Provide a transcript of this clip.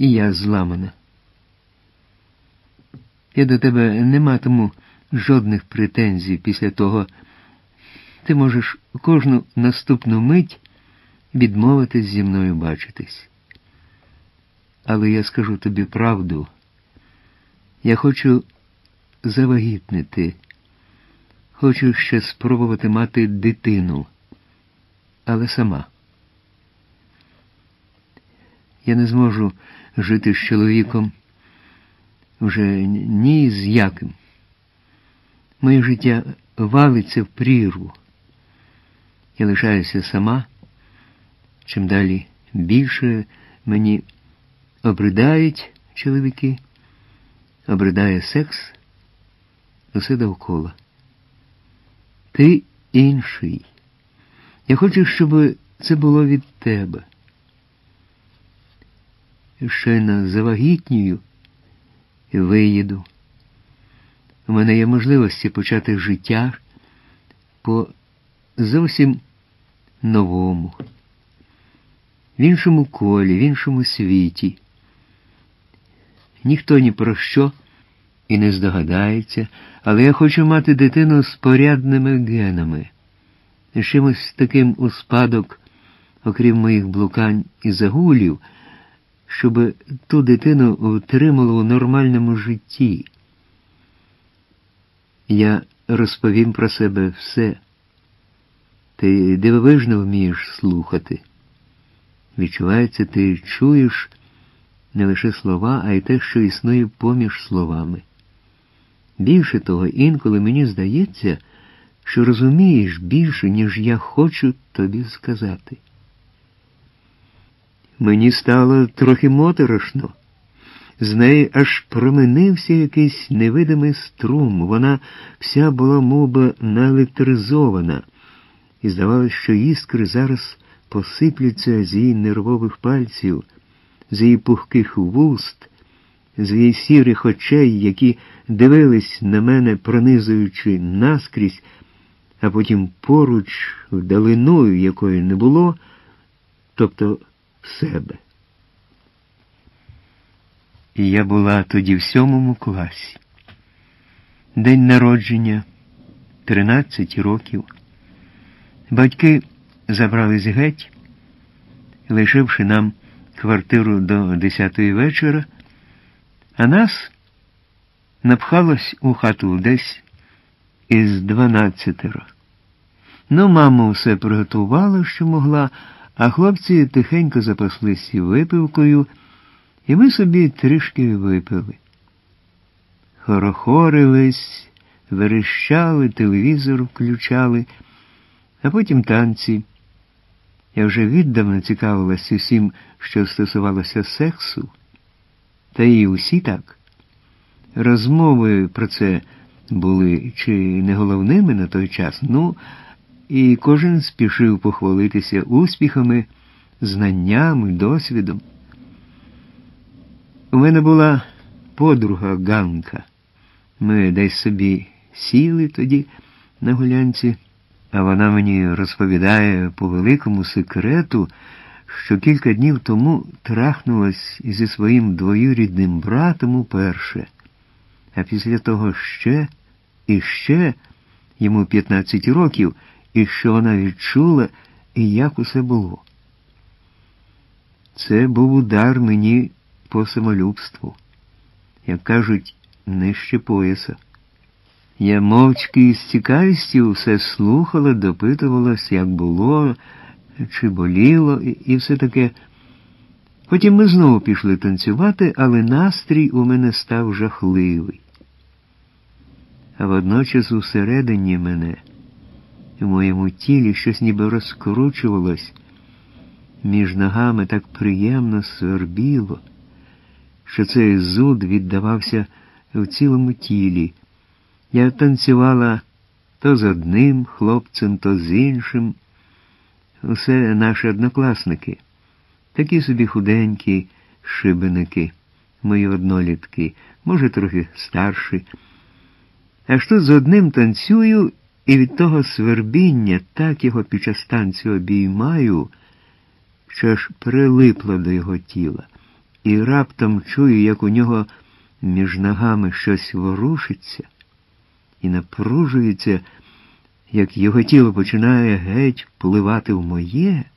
І я зламана. Я до тебе не матиму жодних претензій після того. Ти можеш кожну наступну мить відмовитись зі мною бачитись. Але я скажу тобі правду. Я хочу завагітнити. Хочу ще спробувати мати дитину. Але сама. Я не зможу жити з чоловіком вже ні з яким. Моє життя валиться в прірву. Я лишаюся сама. Чим далі більше мені обридають чоловіки, обридає секс, усе довкола. Ти інший. Я хочу, щоб це було від тебе. Щойно завагітнюю і виїду. У мене є можливості почати життя по зовсім новому, в іншому колі, в іншому світі. Ніхто ні про що і не здогадається, але я хочу мати дитину з порядними генами, з чимось таким у спадок, окрім моїх блукань і загулів, щоб ту дитину утримало у нормальному житті. Я розповім про себе все. Ти дивовижно вмієш слухати. Відчувається, ти чуєш не лише слова, а й те, що існує поміж словами. Більше того, інколи мені здається, що розумієш більше, ніж я хочу тобі сказати. Мені стало трохи моторошно. З неї аж променився якийсь невидимий струм. Вона вся була мовби наелектризована. І здавалося, що іскри зараз посипляться з її нервових пальців, з її пухких вуст, з її сірих очей, які дивились на мене, пронизуючи наскрізь, а потім поруч, вдалиною, якої не було, тобто в себе. І я була тоді в 7 класі. День народження, 13 років. Батьки забрались геть, лишивши нам квартиру до 10-ї вечора, а нас напхалось у хату десь із 12. Ну, мама все приготувала, що могла, а хлопці тихенько запаслись випивкою, і ми собі трішки випили. Хорохорились, верещали, телевізор включали, а потім танці. Я вже віддавна цікавилась усім, що стосувалося сексу, та і усі так. Розмови про це були чи не головними на той час, ну, і кожен спішив похвалитися успіхами, знаннями, досвідом. У мене була подруга Ганка. Ми десь собі сіли тоді на гулянці, а вона мені розповідає по великому секрету, що кілька днів тому трахнулась зі своїм двоюрідним братом уперше, а після того ще і ще, йому 15 років, і що вона відчула, і як усе було. Це був удар мені по самолюбству, як кажуть, нижче пояса. Я мовчки з цікавістю все слухала, допитувалась, як було, чи боліло, і все таке. Потім ми знову пішли танцювати, але настрій у мене став жахливий. А водночас усередині мене, в моєму тілі щось ніби розкручувалось, між ногами так приємно свербіло, що цей зуд віддавався в цілому тілі. Я танцювала то з одним хлопцем, то з іншим. Усе наші однокласники. Такі собі худенькі шибеники, мої однолітки, може, трохи старші. Аж тут з одним танцюю, і від того свербіння так його під час танцю обіймаю, що аж прилипло до його тіла. і раптом чую, як у нього між ногами щось ворушиться і напружується, як його тіло починає геть впливати в моє,